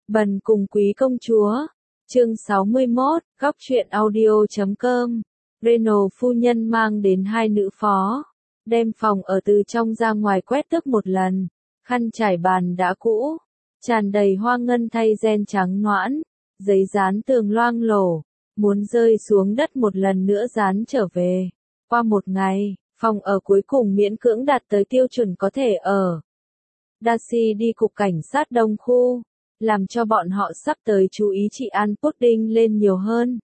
Bần cùng quý công chúa. Chương 61, góc truyện audio.com. Renault phu nhân mang đến hai nữ phó, đem phòng ở từ trong ra ngoài quét tước một lần, khăn trải bàn đã cũ, tràn đầy hoa ngân thay ren trắng noãn, giấy dán tường loang lổ, muốn rơi xuống đất một lần nữa dán trở về. Qua một ngày, phòng ở cuối cùng miễn cưỡng đạt tới tiêu chuẩn có thể ở. Darcy đi cục cảnh sát đông khu, làm cho bọn họ sắp tới chú ý trị an Pudding lên nhiều hơn.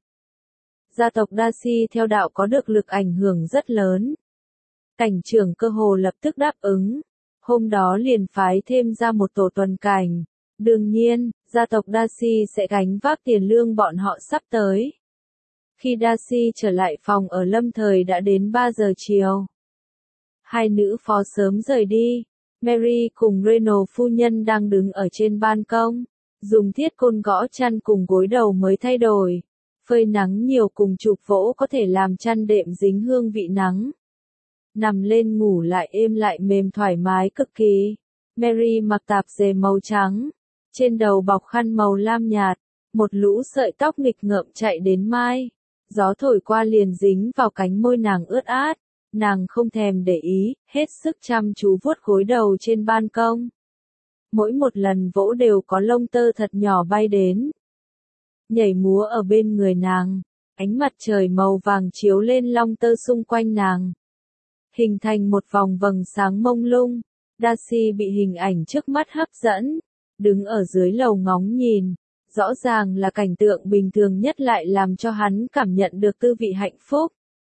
Gia tộc Darcy theo đạo có được lực ảnh hưởng rất lớn. Cảnh trưởng cơ hồ lập tức đáp ứng, hôm đó liền phái thêm ra một tổ tuần cảnh. Đương nhiên, gia tộc Darcy sẽ gánh vác tiền lương bọn họ sắp tới. Khi Darcy trở lại phòng ở lâm thời đã đến 3 giờ chiều. Hai nữ phó sớm rời đi. Mary cùng Renault phu nhân đang đứng ở trên ban công, dùng thiết côn gõ chăn cùng gối đầu mới thay đổi. Phơi nắng nhiều cùng chụp vỗ có thể làm chăn đệm dính hương vị nắng. Nằm lên ngủ lại êm lại mềm thoải mái cực kỳ. Mary mặc tạp dề màu trắng, trên đầu bọc khăn màu lam nhạt, một lũ sợi tóc nghịch ngợm chạy đến mai. Gió thổi qua liền dính vào cánh môi nàng ướt át. Nàng không thèm để ý, hết sức chăm chú vuốt gối đầu trên ban công. Mỗi một lần vỗ đều có lông tơ thật nhỏ bay đến, nhảy múa ở bên người nàng, ánh mặt trời màu vàng chiếu lên lông tơ xung quanh nàng, hình thành một vòng vầng sáng mông lung. Darcy bị hình ảnh trước mắt hấp dẫn, đứng ở dưới lầu ngóng nhìn, rõ ràng là cảnh tượng bình thường nhất lại làm cho hắn cảm nhận được tư vị hạnh phúc.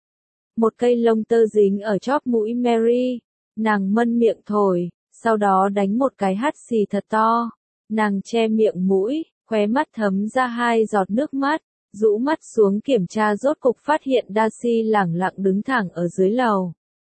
Một cây lông tơ dính ở chóp mũi Mary, nàng mân miệng thổi, sau đó đánh một cái hắt xì thật to. Nàng che miệng mũi, khóe mắt thấm ra 2 giọt nước mắt, rũ mắt xuống kiểm tra rốt cục phát hiện Darcy lẳng lặng đứng thẳng ở dưới lầu.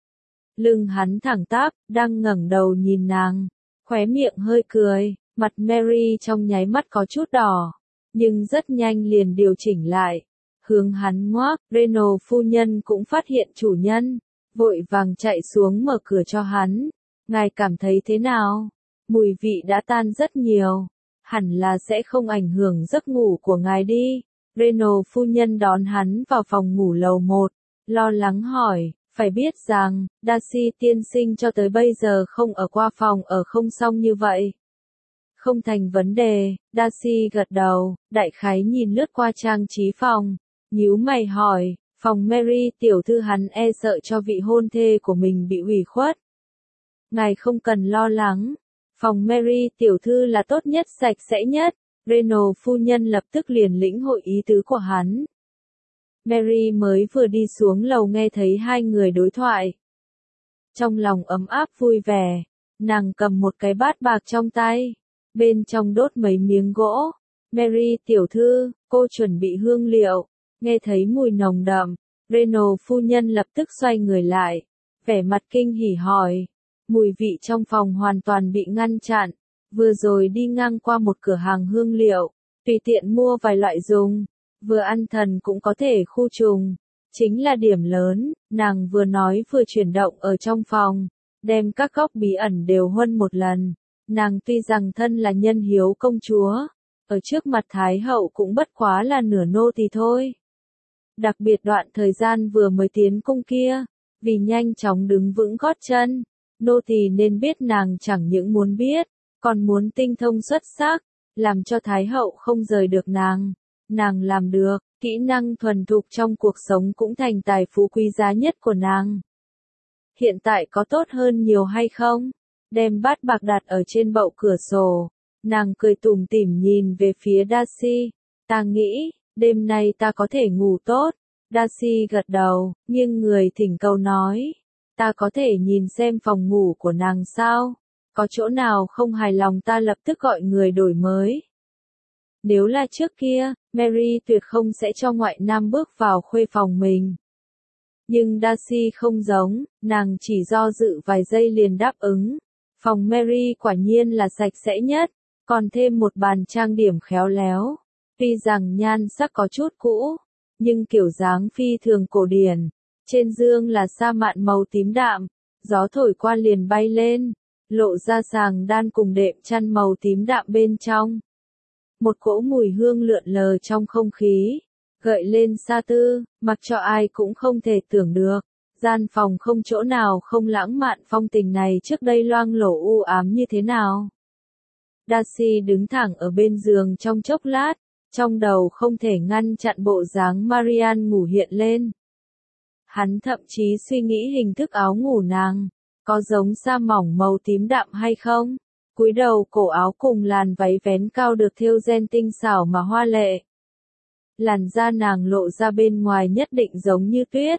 Lưng hắn thẳng tắp, đang ngẩng đầu nhìn nàng, khóe miệng hơi cười, mặt Mary trong nháy mắt có chút đỏ, nhưng rất nhanh liền điều chỉnh lại. Hướng hắn ngoác, Renault phu nhân cũng phát hiện chủ nhân, vội vàng chạy xuống mở cửa cho hắn. Ngài cảm thấy thế nào? Mùi vị đã tan rất nhiều, hẳn là sẽ không ảnh hưởng giấc ngủ của ngài đi. Renault phu nhân đón hắn vào phòng ngủ lầu 1, lo lắng hỏi, phải biết rằng, Darcy tiên sinh cho tới bây giờ không ở qua phòng ở không xong như vậy. Không thành vấn đề, Darcy gật đầu, đại khái nhìn lướt qua trang trí phòng. Nhíu mày hỏi, phòng Mary tiểu thư hắn e sợ cho vị hôn thê của mình bị ủy khuất. Ngài không cần lo lắng, phòng Mary tiểu thư là tốt nhất sạch sẽ nhất. Renault phu nhân lập tức liền lĩnh hội ý tứ của hắn. Mary mới vừa đi xuống lầu nghe thấy hai người đối thoại. Trong lòng ấm áp vui vẻ, nàng cầm một cái bát bạc trong tay, bên trong đốt mấy miếng gỗ. Mary tiểu thư, cô chuẩn bị hương liệu. Nghe thấy mùi nồng đậm, Renault phu nhân lập tức xoay người lại, vẻ mặt kinh hỉ hỏi. Mùi vị trong phòng hoàn toàn bị ngăn chặn, vừa rồi đi ngang qua một cửa hàng hương liệu, tùy tiện mua vài loại dùng, vừa ăn thần cũng có thể khu trùng, chính là điểm lớn. Nàng vừa nói vừa chuyển động ở trong phòng, đem các góc bí ẩn đều huân một lần. Nàng tuy rằng thân là nhân hiếu công chúa, ở trước mặt Thái hậu cũng bất quá là nửa nô tỳ thôi. Đặc biệt đoạn thời gian vừa mới tiến cung kia, vì nhanh chóng đứng vững gót chân, nô tỳ nên biết nàng chẳng những muốn biết, còn muốn tinh thông xuất sắc, làm cho Thái hậu không rời được nàng. Nàng làm được, kỹ năng thuần thục trong cuộc sống cũng thành tài phú quý giá nhất của nàng. Hiện tại có tốt hơn nhiều hay không? Đem bát bạc đặt ở trên bậu cửa sổ, nàng cười tủm tỉm nhìn về phía Darcy. Ta nghĩ, đêm nay ta có thể ngủ tốt. Darcy gật đầu, nghiêng người thỉnh cầu nói. Ta có thể nhìn xem phòng ngủ của nàng sao? Có chỗ nào không hài lòng ta lập tức gọi người đổi mới. Nếu là trước kia, Mary tuyệt không sẽ cho ngoại nam bước vào khuê phòng mình. Nhưng Darcy không giống, nàng chỉ do dự vài giây liền đáp ứng. Phòng Mary quả nhiên là sạch sẽ nhất, còn thêm một bàn trang điểm khéo léo. Tuy rằng nhan sắc có chút cũ, nhưng kiểu dáng phi thường cổ điển. Trên giường là sa mạn màu tím đạm, gió thổi qua liền bay lên, lộ ra sàng đan cùng đệm chăn màu tím đạm bên trong. Một cỗ mùi hương lượn lờ trong không khí, gợi lên xa tư, mặc cho ai cũng không thể tưởng được. Gian phòng không chỗ nào không lãng mạn phong tình này trước đây loang lổ u ám như thế nào. Darcy đứng thẳng ở bên giường trong chốc lát, trong đầu không thể ngăn chặn bộ dáng Marianne ngủ hiện lên. Hắn thậm chí suy nghĩ hình thức áo ngủ nàng, có giống sa mỏng màu tím đậm hay không? Cúi đầu cổ áo cùng làn váy vén cao được thêu ren tinh xảo mà hoa lệ. Làn da nàng lộ ra bên ngoài nhất định giống như tuyết.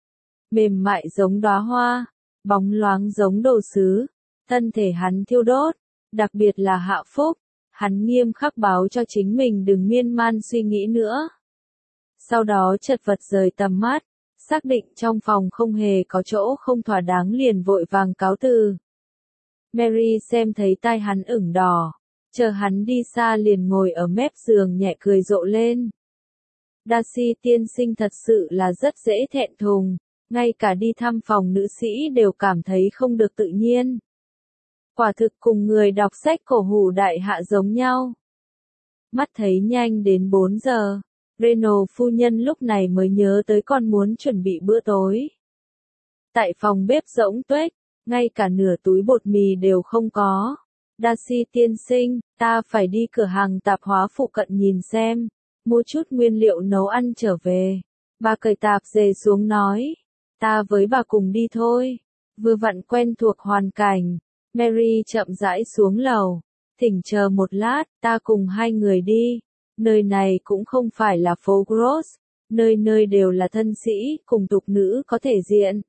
Mềm mại giống đóa hoa, bóng loáng giống đồ sứ, thân thể hắn thiêu đốt, đặc biệt là Hạ Phúc, hắn nghiêm khắc báo cho chính mình đừng miên man suy nghĩ nữa. Sau đó chật vật rời tầm mắt, xác định trong phòng không hề có chỗ không thỏa đáng liền vội vàng cáo từ. Mary xem thấy tai hắn ửng đỏ, chờ hắn đi xa liền ngồi ở mép giường nhẹ cười rộ lên. Darcy tiên sinh thật sự là rất dễ thẹn thùng, ngay cả đi thăm phòng nữ sĩ đều cảm thấy không được tự nhiên. Quả thực cùng người đọc sách cổ hủ đại hạ giống nhau. Mắt thấy nhanh đến 4 giờ, Reynolds phu nhân lúc này mới nhớ tới con muốn chuẩn bị bữa tối. Tại phòng bếp rỗng tuếch, ngay cả nửa túi bột mì đều không có. Darcy tiên sinh, ta phải đi cửa hàng tạp hóa phụ cận nhìn xem, mua chút nguyên liệu nấu ăn trở về. Bà cởi tạp dề xuống nói, ta với bà cùng đi thôi. Vừa vặn quen thuộc hoàn cảnh, Mary chậm rãi xuống lầu, thỉnh chờ một lát, ta cùng hai người đi. Nơi này cũng không phải là phố Gross, nơi nơi đều là thân sĩ, cùng tục nữ có thể diện.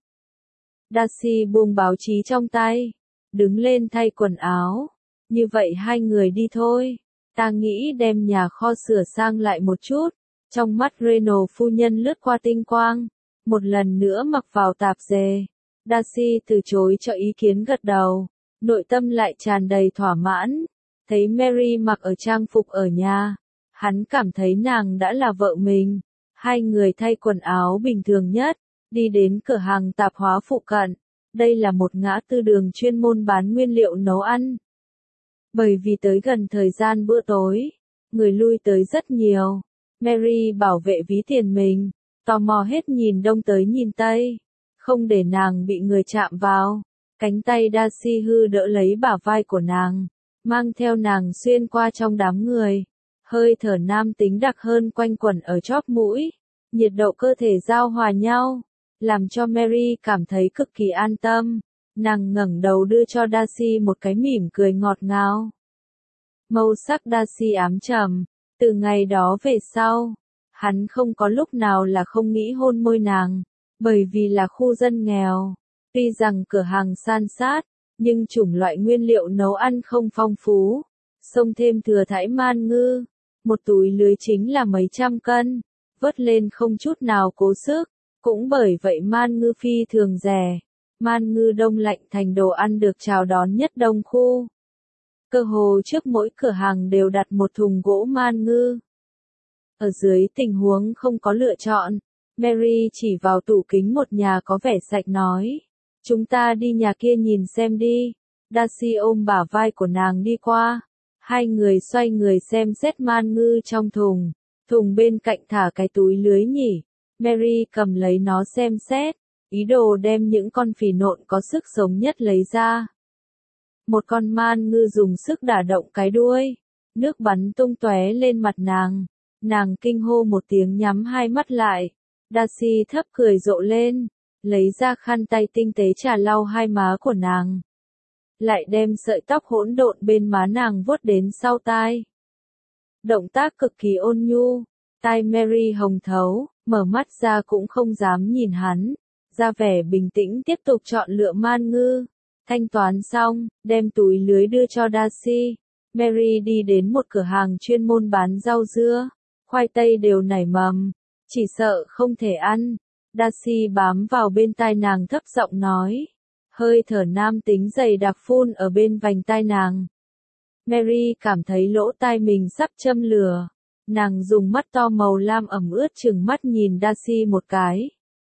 Darcy buông báo chí trong tay, đứng lên thay quần áo. Như vậy hai người đi thôi. Ta nghĩ đem nhà kho sửa sang lại một chút. Trong mắt Reynolds phu nhân lướt qua tinh quang, một lần nữa mặc vào tạp dề. Darcy từ chối cho ý kiến gật đầu, nội tâm lại tràn đầy thỏa mãn. Thấy Mary mặc ở trang phục ở nhà, hắn cảm thấy nàng đã là vợ mình. Hai người thay quần áo bình thường nhất, đi đến cửa hàng tạp hóa phụ cận. Đây là một ngã tư đường chuyên môn bán nguyên liệu nấu ăn. Bởi vì tới gần thời gian bữa tối, người lui tới rất nhiều. Mary bảo vệ ví tiền mình, tò mò hết nhìn đông tới nhìn tây, không để nàng bị người chạm vào. Cánh tay Darcy hư đỡ lấy bả vai của nàng, mang theo nàng xuyên qua trong đám người. Hơi thở nam tính đặc hơn quanh quẩn ở chóp mũi, nhiệt độ cơ thể giao hòa nhau, làm cho Mary cảm thấy cực kỳ an tâm. Nàng ngẩng đầu đưa cho Darcy một cái mỉm cười ngọt ngào. Màu sắc Darcy ám trầm, từ ngày đó về sau, hắn không có lúc nào là không nghĩ hôn môi nàng, bởi vì là khu dân nghèo. Tuy rằng cửa hàng san sát, nhưng chủng loại nguyên liệu nấu ăn không phong phú. Xông thêm thừa thải man ngư, một túi lưới chính là mấy trăm cân, vớt lên không chút nào cố sức. Cũng bởi vậy man ngư phi thường rẻ. Man ngư đông lạnh thành đồ ăn được chào đón nhất đông khu. Cơ hồ trước mỗi cửa hàng đều đặt một thùng gỗ man ngư. Ở dưới tình huống không có lựa chọn, Mary chỉ vào tủ kính một nhà có vẻ sạch nói. Chúng ta đi nhà kia nhìn xem đi. Darcy ôm bả vai của nàng đi qua. Hai người xoay người xem xét man ngư trong thùng. Thùng bên cạnh thả cái túi lưới nhỉ. Mary cầm lấy nó xem xét, ý đồ đem những con phì nộn có sức sống nhất lấy ra. Một con man ngư dùng sức đả động cái đuôi, nước bắn tung tóe lên mặt nàng. Nàng kinh hô một tiếng nhắm hai mắt lại. Darcy thấp cười rộ lên, lấy ra khăn tay tinh tế chà lau hai má của nàng. Lại đem sợi tóc hỗn độn bên má nàng vuốt đến sau tai. Động tác cực kỳ ôn nhu, tai Mary hồng thấu, mở mắt ra cũng không dám nhìn hắn, ra vẻ bình tĩnh tiếp tục chọn lựa man ngư. Thanh toán xong, đem túi lưới đưa cho Darcy. Mary đi đến một cửa hàng chuyên môn bán rau dưa, khoai tây đều nảy mầm, chỉ sợ không thể ăn. Darcy bám vào bên tai nàng thấp giọng nói, hơi thở nam tính dày đặc phun ở bên vành tai nàng. Mary cảm thấy lỗ tai mình sắp châm lửa. Nàng dùng mắt to màu lam ẩm ướt trừng mắt nhìn Darcy một cái.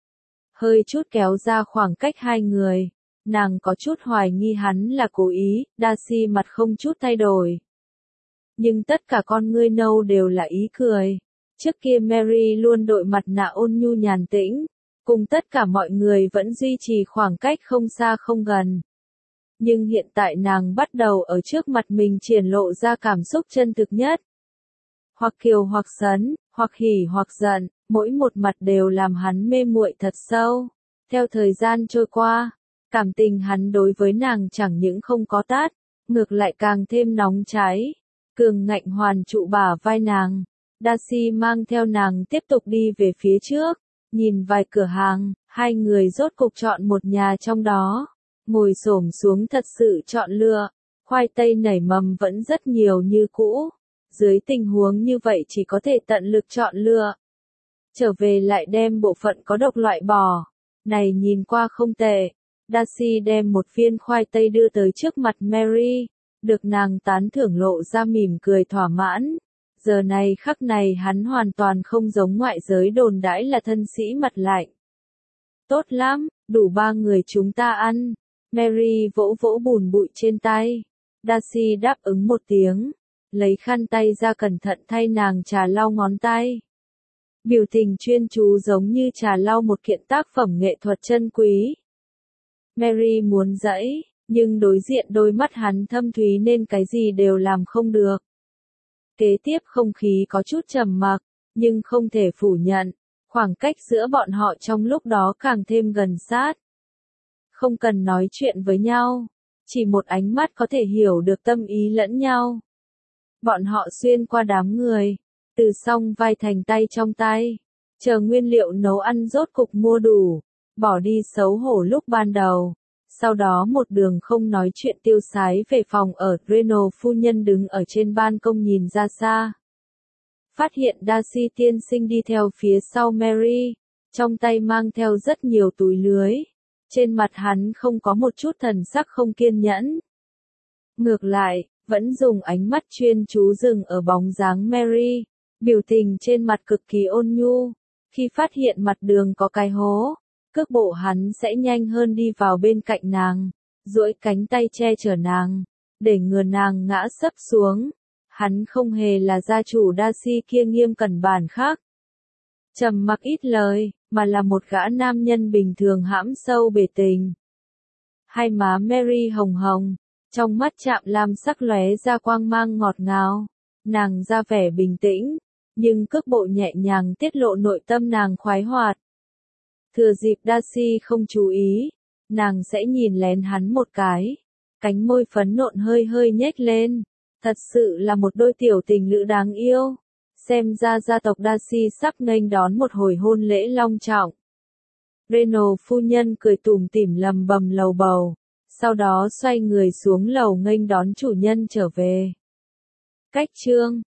Hơi chút kéo ra khoảng cách hai người. Nàng có chút hoài nghi hắn là cố ý. Darcy mặt không chút thay đổi. nhưng tất cả con ngươi nâu đều là ý cười. Trước kia Mary luôn đội mặt nạ ôn nhu nhàn tĩnh, cùng tất cả mọi người vẫn duy trì khoảng cách không xa không gần. Nhưng hiện tại nàng bắt đầu ở trước mặt mình triển lộ ra cảm xúc chân thực nhất. Hoặc kiều hoặc sấn, hoặc hỉ hoặc giận, mỗi một mặt đều làm hắn mê muội thật sâu. Theo thời gian trôi qua, cảm tình hắn đối với nàng chẳng những không có tát, ngược lại càng thêm nóng cháy. Cường ngạnh hoàn trụ bả vai nàng. Darcy mang theo nàng tiếp tục đi về phía trước, nhìn vài cửa hàng, hai người rốt cục chọn một nhà trong đó, ngồi xổm xuống thật sự chọn lựa, khoai tây nảy mầm vẫn rất nhiều như cũ, dưới tình huống như vậy chỉ có thể tận lực chọn lựa. Trở về lại đem bộ phận có độc loại bỏ, này nhìn qua không tệ. Darcy đem một viên khoai tây đưa tới trước mặt Mary, được nàng tán thưởng lộ ra mỉm cười thỏa mãn. Giờ này khắc này hắn hoàn toàn không giống ngoại giới đồn đãi là thân sĩ mặt lạnh. Tốt lắm, đủ 3 người chúng ta ăn. Mary vỗ vỗ bùn bụi trên tay. Darcy đáp ứng một tiếng, lấy khăn tay ra cẩn thận thay nàng trà lau ngón tay. Biểu tình chuyên chú giống như trà lau một kiện tác phẩm nghệ thuật chân quý. Mary muốn dãy, nhưng đối diện đôi mắt hắn thâm thúy nên cái gì đều làm không được. Kế tiếp không khí có chút trầm mặc, nhưng không thể phủ nhận, khoảng cách giữa bọn họ trong lúc đó càng thêm gần sát. Không cần nói chuyện với nhau, chỉ một ánh mắt có thể hiểu được tâm ý lẫn nhau. Bọn họ xuyên qua đám người, từ song vai thành tay trong tay, chờ nguyên liệu nấu ăn rốt cục mua đủ, bỏ đi xấu hổ lúc ban đầu. Sau đó một đường không nói chuyện tiêu sái về phòng ở. Reynolds phu nhân đứng ở trên ban công nhìn ra xa. Phát hiện Darcy tiên sinh đi theo phía sau Mary, trong tay mang theo rất nhiều túi lưới. Trên mặt hắn không có một chút thần sắc không kiên nhẫn. Ngược lại, vẫn dùng ánh mắt chuyên chú dừng ở bóng dáng Mary, biểu tình trên mặt cực kỳ ôn nhu. Khi phát hiện mặt đường có cái hố, cước bộ hắn sẽ nhanh hơn đi vào bên cạnh nàng, duỗi cánh tay che chở nàng, để ngừa nàng ngã sấp xuống. Hắn không hề là gia chủ Darcy kia nghiêm cẩn bản khác. Trầm mặc ít lời, mà là một gã nam nhân bình thường hãm sâu bể tình. Hai má Mary hồng hồng, trong mắt chạm lam sắc lóe ra quang mang ngọt ngào. Nàng ra vẻ bình tĩnh, nhưng cước bộ nhẹ nhàng tiết lộ nội tâm nàng khoái hoạt. Thừa dịp Darcy không chú ý, nàng sẽ nhìn lén hắn một cái. Cánh môi phấn nộn hơi hơi nhếch lên. Thật sự là một đôi tiểu tình lữ đáng yêu. Xem ra gia tộc Darcy sắp nghênh đón một hồi hôn lễ long trọng. Reynolds phu nhân cười tủm tỉm lầm bầm lầu bầu. Sau đó xoay người xuống lầu nghênh đón chủ nhân trở về. Cách chương